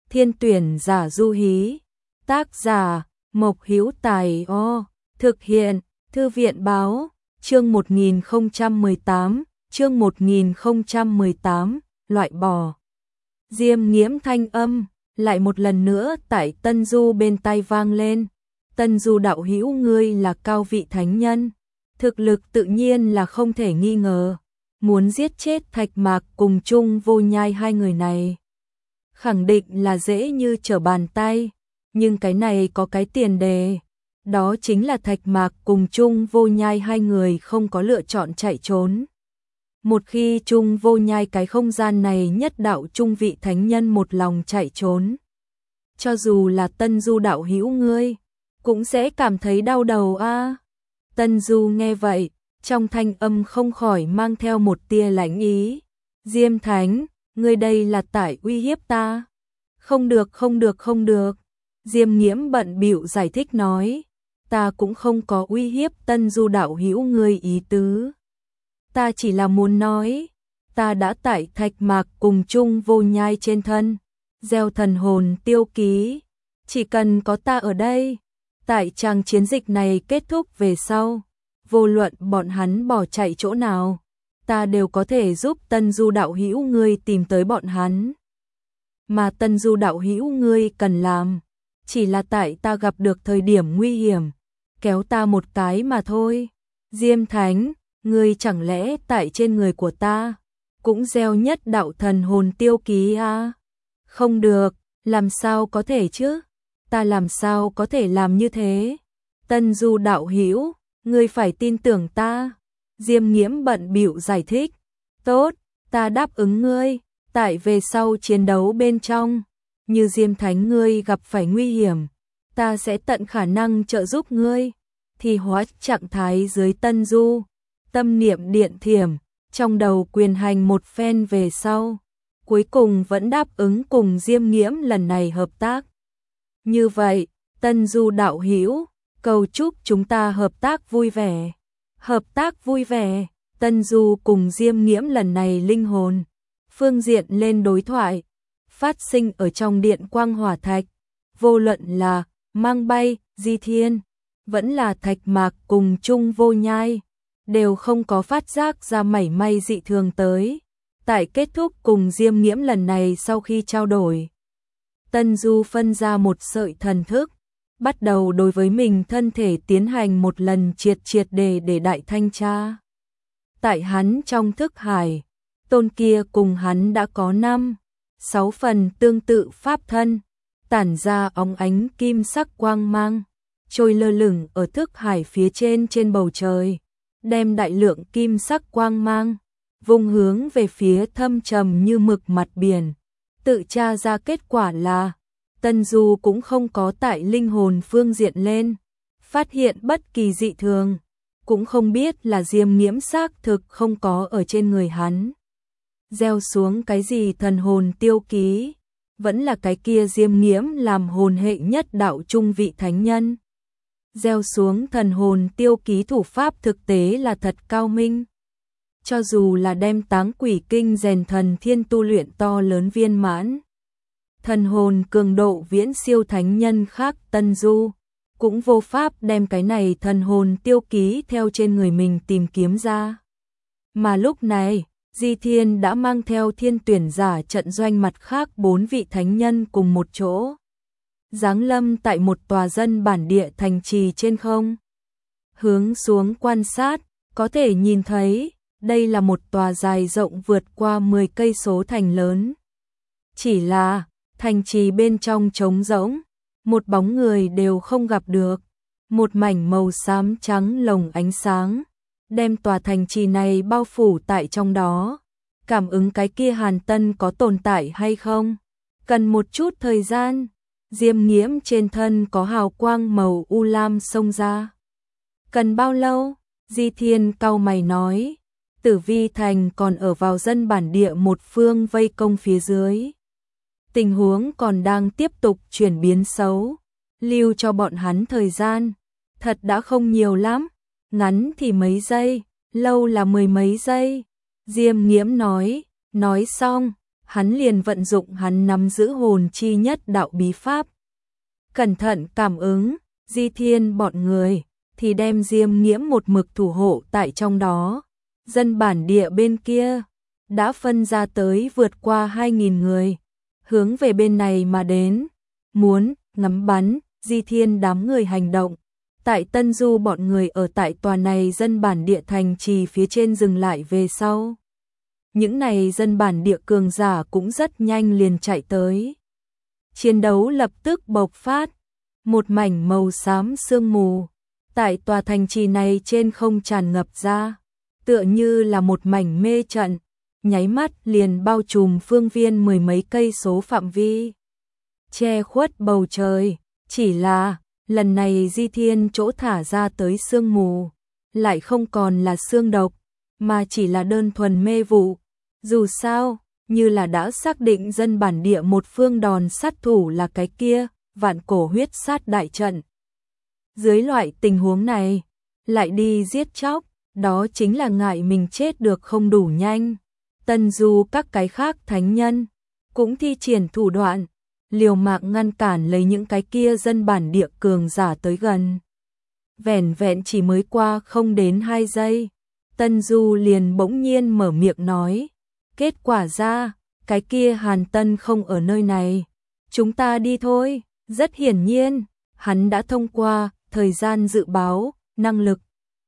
Thiên tuyển giả du hí. Tác giả Mộc Hữu Tài. Thực hiện Thư viện báo. Chương 1018. Chương 1018. Loại bỏ. Diêm Nghiễm thanh âm lại một lần nữa tại Tân Du bên tai vang lên. Tân Du đạo hữu, ngươi là cao vị thánh nhân, thực lực tự nhiên là không thể nghi ngờ. Muốn giết chết Thạch Mạc cùng Chung Vô Nhai hai người này, khẳng định là dễ như trở bàn tay. Nhưng cái này có cái tiền đề, đó chính là Thạch Mạc cùng Chung Vô Nhai hai người không có lựa chọn chạy trốn. Một khi Chung Vô Nhai cái không gian này nhất đạo trung vị thánh nhân một lòng chạy trốn, cho dù là Tân Du đạo hữu ngươi cũng sẽ cảm thấy đau đầu a. Tân Du nghe vậy, trong thanh âm không khỏi mang theo một tia lãnh ý. Diêm Thánh, ngươi đây là tại uy hiếp ta. Không được, không được, không được. Diêm Nghiễm bận bịu giải thích nói, ta cũng không có uy hiếp Tân Du đạo hữu ngươi ý tứ. Ta chỉ là muốn nói, ta đã tại Thạch Mạc cùng Chung Vô Nhai trên thân gieo thần hồn tiêu ký, chỉ cần có ta ở đây, tại trang chiến dịch này kết thúc về sau, vô luận bọn hắn bỏ chạy chỗ nào, ta đều có thể giúp Tân Du đạo hữu ngươi tìm tới bọn hắn. Mà Tân Du đạo hữu ngươi cần làm, chỉ là tại ta gặp được thời điểm nguy hiểm, kéo ta một cái mà thôi. Diêm Thánh, ngươi chẳng lẽ tại trên người của ta cũng gieo nhất đạo thần hồn tiêu ký à? Không được, làm sao có thể chứ? Ta làm sao có thể làm như thế? Tân Du đạo hữu, ngươi phải tin tưởng ta. Diêm Nghiễm bận bịu giải thích. Tốt, ta đáp ứng ngươi, tại về sau chiến đấu bên trong, như Diêm Thánh ngươi gặp phải nguy hiểm, ta sẽ tận khả năng trợ giúp ngươi. Thì hóa trạng thái dưới Tân Du, tâm niệm điện thiểm, trong đầu quyền hành một phen về sau, cuối cùng vẫn đáp ứng cùng Diêm Nghiễm lần này hợp tác. Như vậy, Tân Du đạo hữu, cầu chúc chúng ta hợp tác vui vẻ. Hợp tác vui vẻ. Tân Du cùng Diêm Nghiễm lần này linh hồn phương diện lên đối thoại, phát sinh ở trong điện quang hỏa thạch. Vô luận là Mang Bay, Di Thiên, vẫn là Thạch Mạc cùng Chung Vô Nhai, đều không có phát giác ra mảy may dị thường tới. Tại kết thúc cùng Diêm Nghiễm lần này sau khi trao đổi, Tân Du phân ra một sợi thần thức, bắt đầu đối với mình thân thể tiến hành một lần triệt để đại thanh tra. Tại hắn trong thức hải, tôn kia cùng hắn đã có 5-6 phần tương tự pháp thân, tản ra óng ánh kim sắc quang mang, trôi lơ lửng ở thức hải phía trên bầu trời, đem đại lượng kim sắc quang mang vùng hướng về phía thâm trầm như mực mặt biển. Tự tra ra kết quả là Tân Du cũng không có tại linh hồn phương diện lên phát hiện bất kỳ dị thường, cũng không biết là Diêm Nghiễm xác thực không có ở trên người hắn gieo xuống cái gì thần hồn tiêu ký, vẫn là cái kia Diêm Nghiễm làm hồn hệ nhất đạo trung vị thánh nhân gieo xuống thần hồn tiêu ký thủ pháp thực tế là thật cao minh. Cho dù là đem Táng Quỷ Kinh rèn thần thiên tu luyện to lớn viên mãn, thần hồn cường độ viễn siêu thánh nhân khác, Tân Du cũng vô pháp đem cái này thần hồn tiêu ký theo trên người mình tìm kiếm ra. Mà lúc này, Di Thiên đã mang theo thiên tuyển giả trận doanh mặt khác 4 vị thánh nhân cùng một chỗ, giáng lâm tại một tòa dân bản địa thành trì trên không. Hướng xuống quan sát, có thể nhìn thấy đây là một tòa dài rộng vượt qua 10 cây số thành lớn. Chỉ là thành trì bên trong trống rỗng, một bóng người đều không gặp được. Một mảnh màu xám trắng lồng ánh sáng, đem tòa thành trì này bao phủ tại trong đó. Cảm ứng cái kia Hàn Tân có tồn tại hay không? Cần một chút thời gian. Diêm Nghiễm trên thân có hào quang màu u lam xông ra. Cần bao lâu? Di Thiên cau mày nói. Tử Vi Thành còn ở vào dân bản địa một phương vây công phía dưới. Tình huống còn đang tiếp tục chuyển biến xấu. Lưu cho bọn hắn thời gian thật đã không nhiều lắm. Ngắn thì mấy giây, lâu là 10 mấy giây. Diêm Nghiễm nói xong, hắn liền vận dụng hắn nắm giữ hồn chi nhất đạo bí pháp. Cẩn thận cảm ứng, Di Thiên bọn người thì đem Diêm Nghiễm một mực thủ hộ tại trong đó. Dân bản địa bên kia đã phân ra tới vượt qua 2.000 người, hướng về bên này mà đến, muốn ngắm bắn Di Thiên đám người hành động. Tại Tân Du bọn người ở tại tòa này dân bản địa thành trì phía trên dừng lại về sau. Những này dân bản địa cường giả cũng rất nhanh liền chạy tới. Chiến đấu lập tức bộc phát, một mảnh màu xám sương mù tại tòa thành trì này trên không tràn ngập ra, tựa như là một mảnh mê trận, nháy mắt liền bao trùm phương viên mười mấy cây số phạm vi, che khuất bầu trời. Chỉ là lần này Di Thiên chỗ thả ra tới sương mù lại không còn là sương độc, mà chỉ là đơn thuần mê vụ. Dù sao, như là đã xác định dân bản địa một phương đòn sát thủ là cái kia vạn cổ huyết sát đại trận. Dưới loại tình huống này, lại đi giết chóc, đó chính là ngại mình chết được không đủ nhanh. Tân Du các cái khác thánh nhân cũng thi triển thủ đoạn, liều mạng ngăn cản lấy những cái kia dân bản địa cường giả tới gần. Vẻn vẹn chỉ mới qua không đến 2 giây, Tân Du liền bỗng nhiên mở miệng nói, kết quả ra, cái kia Hàn Tân không ở nơi này, chúng ta đi thôi. Rất hiển nhiên, hắn đã thông qua thời gian dự báo, năng lực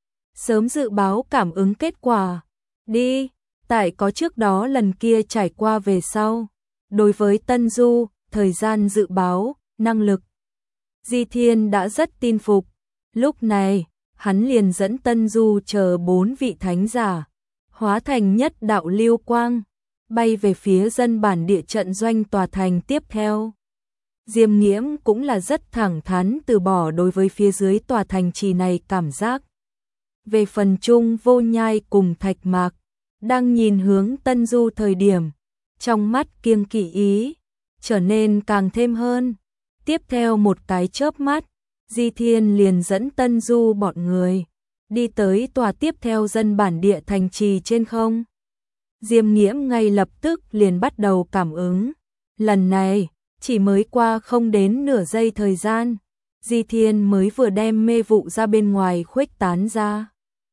sớm dự báo cảm ứng kết quả. Đi, tại có trước đó lần kia trải qua về sau, đối với Tân Du, thời gian dự báo, năng lực, Di Thiên đã rất tin phục. Lúc này, hắn liền dẫn Tân Du chờ 4 vị thánh giả, hóa thành nhất đạo lưu quang, bay về phía dân bản địa trận doanh tòa thành tiếp theo. Diêm Nghiễm cũng là rất thẳng thắn từ bỏ đối với phía dưới tòa thành trì này cảm giác. Về phần Trung Vô Nhai cùng Thạch Mạc, đang nhìn hướng Tân Du thời điểm, trong mắt kiêng kỵ ý, trở nên càng thêm hơn. Tiếp theo một cái chớp mắt, Di Thiên liền dẫn Tân Du bọn người, đi tới tòa tiếp theo dân bản địa thành trì trên không. Diêm Nghiễm ngay lập tức liền bắt đầu cảm ứng. Lần này, chỉ mới qua không đến nửa giây thời gian, Di Thiên mới vừa đem mê vụ ra bên ngoài khuếch tán ra.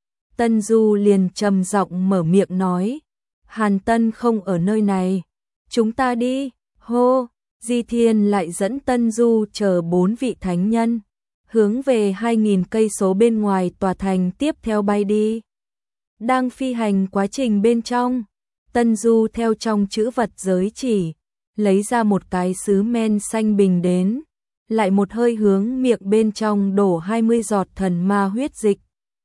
Tân Du liền trầm giọng mở miệng nói, Hàn Tân không ở nơi này, chúng ta đi. Hô, Di Thiên lại dẫn Tân Du chờ 4 vị thánh nhân, hướng về 2.000 cây số bên ngoài tòa thành tiếp theo bay đi. Đang phi hành quá trình bên trong, Tân Du theo trong chữ vật giới chỉ, lấy ra một cái sứ men xanh bình đến, lại một hơi hướng miệng bên trong đổ 20 giọt thần ma huyết dịch,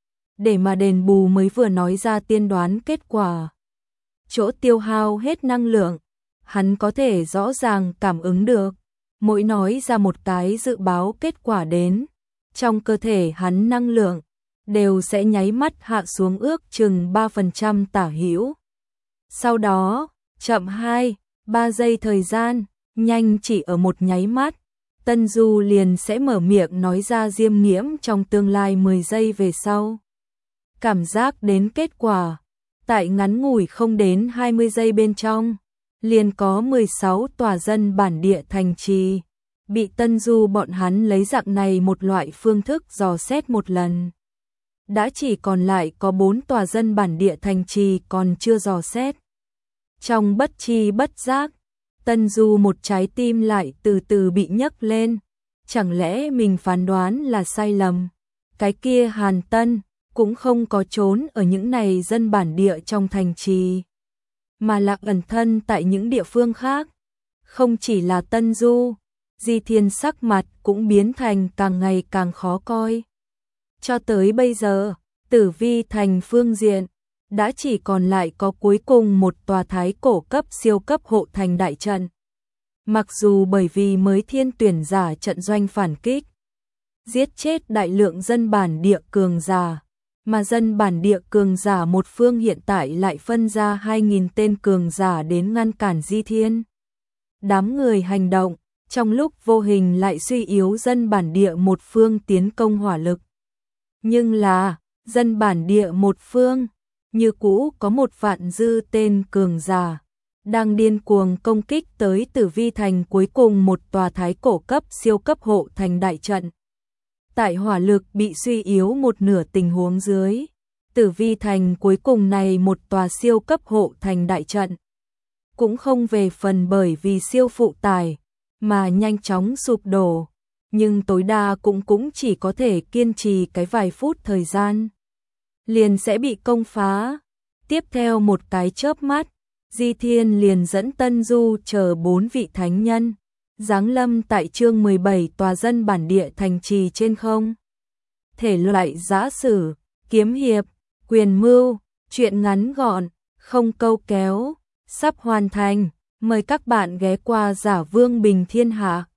để mà đền bù mới vừa nói ra tiên đoán kết quả. Chỗ tiêu hao hết năng lượng, hắn có thể rõ ràng cảm ứng được, mỗi nói ra một cái dự báo kết quả đến, trong cơ thể hắn năng lượng đều sẽ nháy mắt hạ xuống ước chừng 3% tả hữu. Sau đó, chậm 2-3 giây thời gian, nhanh chỉ ở một nháy mắt, Tân Du liền sẽ mở miệng nói ra Diêm Nghiễm trong tương lai 10 giây về sau. Cảm giác đến kết quả, tại ngắn ngủi không đến 20 giây bên trong, liền có 16 tòa dân bản địa thành trì, bị Tân Du bọn hắn lấy dạng này một loại phương thức dò xét một lần. Đã chỉ còn lại có 4 tòa dân bản địa thành trì còn chưa dò xét. Trong bất chi bất giác, Tân Du một trái tim lại từ từ bị nhấc lên. Chẳng lẽ mình phán đoán là sai lầm? Cái kia Hàn Tân cũng không có trốn ở những này dân bản địa trong thành trì, mà là ẩn thân tại những địa phương khác. Không chỉ là Tân Du, Di Thiên sắc mặt cũng biến thành càng ngày càng khó coi. Cho tới bây giờ, Tử Vi thành phương diện, đã chỉ còn lại có cuối cùng một tòa thái cổ cấp siêu cấp hộ thành đại trận. Mặc dù bởi vì mới thiên tuyển giả trận doanh phản kích, giết chết đại lượng dân bản địa cường giả, mà dân bản địa cường giả một phương hiện tại lại phân ra 2.000 tên cường giả đến ngăn cản Di Thiên. Đám người hành động, trong lúc vô hình lại suy yếu dân bản địa một phương tiến công hỏa lực. Nhưng là, dân bản địa một phương, như cũ có một vạn dư tên cường giả, đang điên cuồng công kích tới Tử Vi Thành, cuối cùng một tòa thái cổ cấp siêu cấp hộ thành đại trận. Tại hỏa lực bị suy yếu một nửa tình huống dưới, Tử Vi Thành cuối cùng này một tòa siêu cấp hộ thành đại trận cũng không về phần bởi vì siêu phụ tải mà nhanh chóng sụp đổ, nhưng tối đa cũng chỉ có thể kiên trì cái vài phút thời gian, liền sẽ bị công phá. Tiếp theo một cái chớp mắt, Di Thiên liền dẫn Tân Du chờ 4 vị thánh nhân giáng lâm tại chương 17 tòa dân bản địa thành trì trên không. Thể loại giã sử, kiếm hiệp, quyền mưu, truyện ngắn gọn, không câu kéo, sắp hoàn thành. Mời các bạn ghé qua Giả Vương Bình Thiên Hạ.